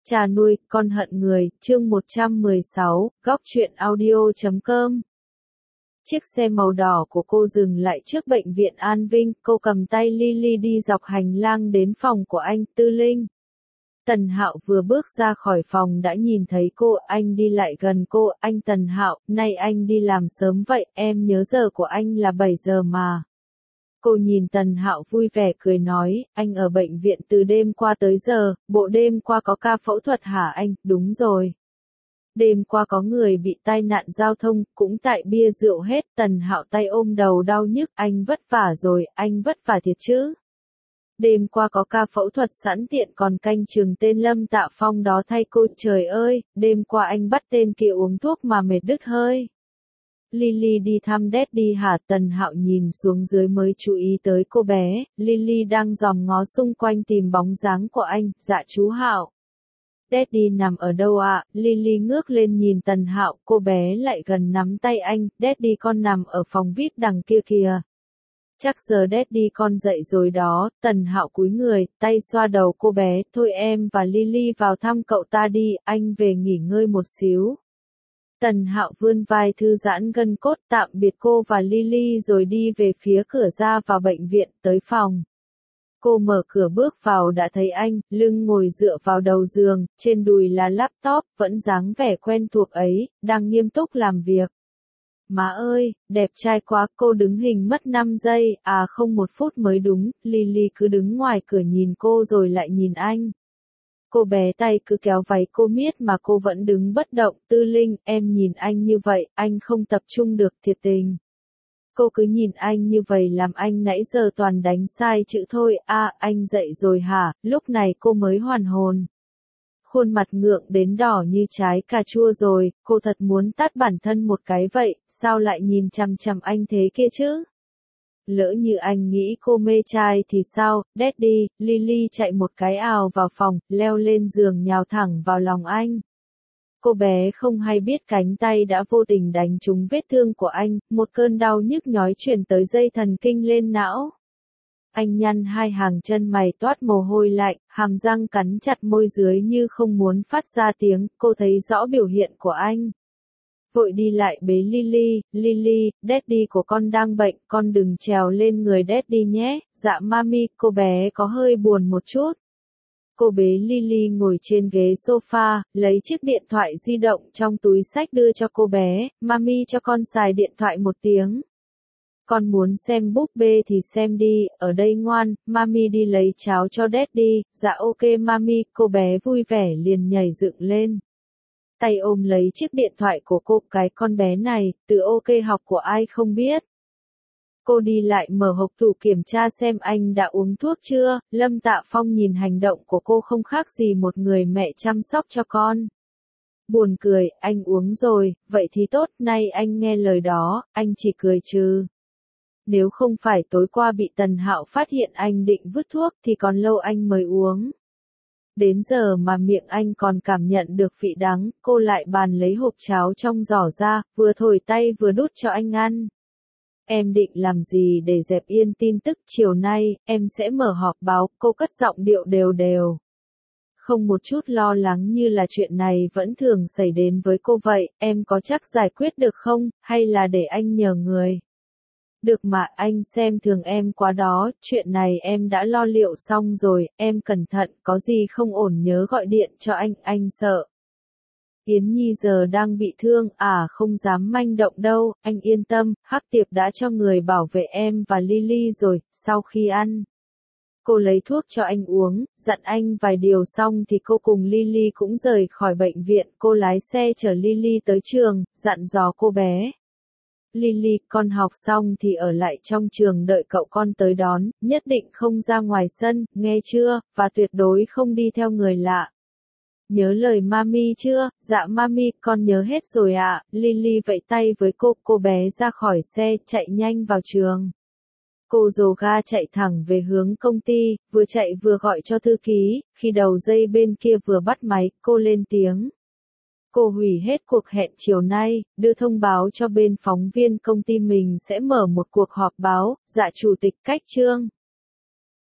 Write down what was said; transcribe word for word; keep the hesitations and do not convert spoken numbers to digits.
Cha nuôi, con hận người, chương một trăm mười sáu, góc truyện audio chấm com. Chiếc xe màu đỏ của cô dừng lại trước bệnh viện An Vinh, cô cầm tay Lily đi dọc hành lang đến phòng của anh, Tư Linh. Tần Hạo vừa bước ra khỏi phòng đã nhìn thấy cô, anh đi lại gần cô, anh Tần Hạo, nay anh đi làm sớm vậy, em nhớ giờ của anh là bảy giờ mà. Cô nhìn Tần Hạo vui vẻ cười nói, anh ở bệnh viện từ đêm qua tới giờ, bộ đêm qua có ca phẫu thuật hả anh, đúng rồi. Đêm qua có người bị tai nạn giao thông, cũng tại bia rượu hết, Tần Hạo tay ôm đầu đau nhức, anh vất vả rồi, anh vất vả thiệt chứ. Đêm qua có ca phẫu thuật sẵn tiện còn canh chừng tên Lâm Tạ Phong đó thay cô, trời ơi, đêm qua anh bắt tên kia uống thuốc mà mệt đứt hơi. Lily đi thăm Daddy hả? Tần Hạo nhìn xuống dưới mới chú ý tới cô bé, Lily đang dòm ngó xung quanh tìm bóng dáng của anh, dạ chú Hạo. Daddy nằm ở đâu ạ? À? Lily ngước lên nhìn Tần Hạo, cô bé lại gần nắm tay anh, Daddy con nằm ở phòng vi ai pi đằng kia kìa. Chắc giờ Daddy con dậy rồi đó, Tần Hạo cúi người, tay xoa đầu cô bé, thôi em và Lily vào thăm cậu ta đi, anh về nghỉ ngơi một xíu. Tần Hạo vươn vai thư giãn gân cốt tạm biệt cô và Lily rồi đi về phía cửa ra vào bệnh viện, tới phòng. Cô mở cửa bước vào đã thấy anh, lưng ngồi dựa vào đầu giường, trên đùi là laptop, vẫn dáng vẻ quen thuộc ấy, đang nghiêm túc làm việc. Má ơi, đẹp trai quá, cô đứng hình mất năm giây, à không một phút mới đúng, Lily cứ đứng ngoài cửa nhìn cô rồi lại nhìn anh. Cô bé tay cứ kéo váy cô miết mà cô vẫn đứng bất động, Tư Linh, em nhìn anh như vậy, anh không tập trung được thiệt tình. Cô cứ nhìn anh như vậy làm anh nãy giờ toàn đánh sai chữ thôi, a à, anh dậy rồi hả, lúc này cô mới hoàn hồn. Khuôn mặt ngượng đến đỏ như trái cà chua rồi, cô thật muốn tát bản thân một cái vậy, sao lại nhìn chằm chằm anh thế kia chứ? Lỡ như anh nghĩ cô mê trai thì sao, Daddy, Lily chạy một cái ào vào phòng, leo lên giường nhào thẳng vào lòng anh. Cô bé không hay biết cánh tay đã vô tình đánh trúng vết thương của anh, một cơn đau nhức nhói truyền tới dây thần kinh lên não. Anh nhăn hai hàng chân mày toát mồ hôi lạnh, hàm răng cắn chặt môi dưới như không muốn phát ra tiếng, cô thấy rõ biểu hiện của anh. Vội đi lại bế Lily, Lily, Daddy của con đang bệnh, con đừng trèo lên người Daddy nhé, dạ mami, cô bé có hơi buồn một chút. Cô bế Lily ngồi trên ghế sofa, lấy chiếc điện thoại di động trong túi xách đưa cho cô bé, mami cho con xài điện thoại một tiếng. Con muốn xem búp bê thì xem đi, ở đây ngoan, mami đi lấy cháo cho Daddy, dạ ok mami, cô bé vui vẻ liền nhảy dựng lên. Tay ôm lấy chiếc điện thoại của cô, cái con bé này, từ ok học của ai không biết. Cô đi lại mở hộp tủ kiểm tra xem anh đã uống thuốc chưa, Lâm Tạ Phong nhìn hành động của cô không khác gì một người mẹ chăm sóc cho con. Buồn cười, anh uống rồi, vậy thì tốt, nay anh nghe lời đó, anh chỉ cười trừ. Nếu không phải tối qua bị Tần Hạo phát hiện anh định vứt thuốc thì còn lâu anh mới uống. Đến giờ mà miệng anh còn cảm nhận được vị đắng, cô lại bàn lấy hộp cháo trong giỏ ra, vừa thổi tay vừa đút cho anh ăn. Em định làm gì để dẹp yên tin tức chiều nay, em sẽ mở họp báo, cô cất giọng điệu đều đều. Không một chút lo lắng như là chuyện này vẫn thường xảy đến với cô vậy, em có chắc giải quyết được không, hay là để anh nhờ người? Được mà, anh xem thường em quá đó, chuyện này em đã lo liệu xong rồi, em cẩn thận, có gì không ổn nhớ gọi điện cho anh, anh sợ. Yến Nhi giờ đang bị thương, à không dám manh động đâu, anh yên tâm, Hắc Tiệp đã cho người bảo vệ em và Lily rồi, sau khi ăn. Cô lấy thuốc cho anh uống, dặn anh vài điều xong thì cô cùng Lily cũng rời khỏi bệnh viện, cô lái xe chở Lily tới trường, dặn dò cô bé. Lily, con học xong thì ở lại trong trường đợi cậu con tới đón, nhất định không ra ngoài sân, nghe chưa, và tuyệt đối không đi theo người lạ. Nhớ lời mami chưa? Dạ mami, con nhớ hết rồi ạ. À. Lily vẫy tay với cô, cô bé ra khỏi xe, chạy nhanh vào trường. Cô dồ ga chạy thẳng về hướng công ty, vừa chạy vừa gọi cho thư ký, khi đầu dây bên kia vừa bắt máy, cô lên tiếng. Cô hủy hết cuộc hẹn chiều nay, đưa thông báo cho bên phóng viên công ty mình sẽ mở một cuộc họp báo, dạ chủ tịch Cách Trương.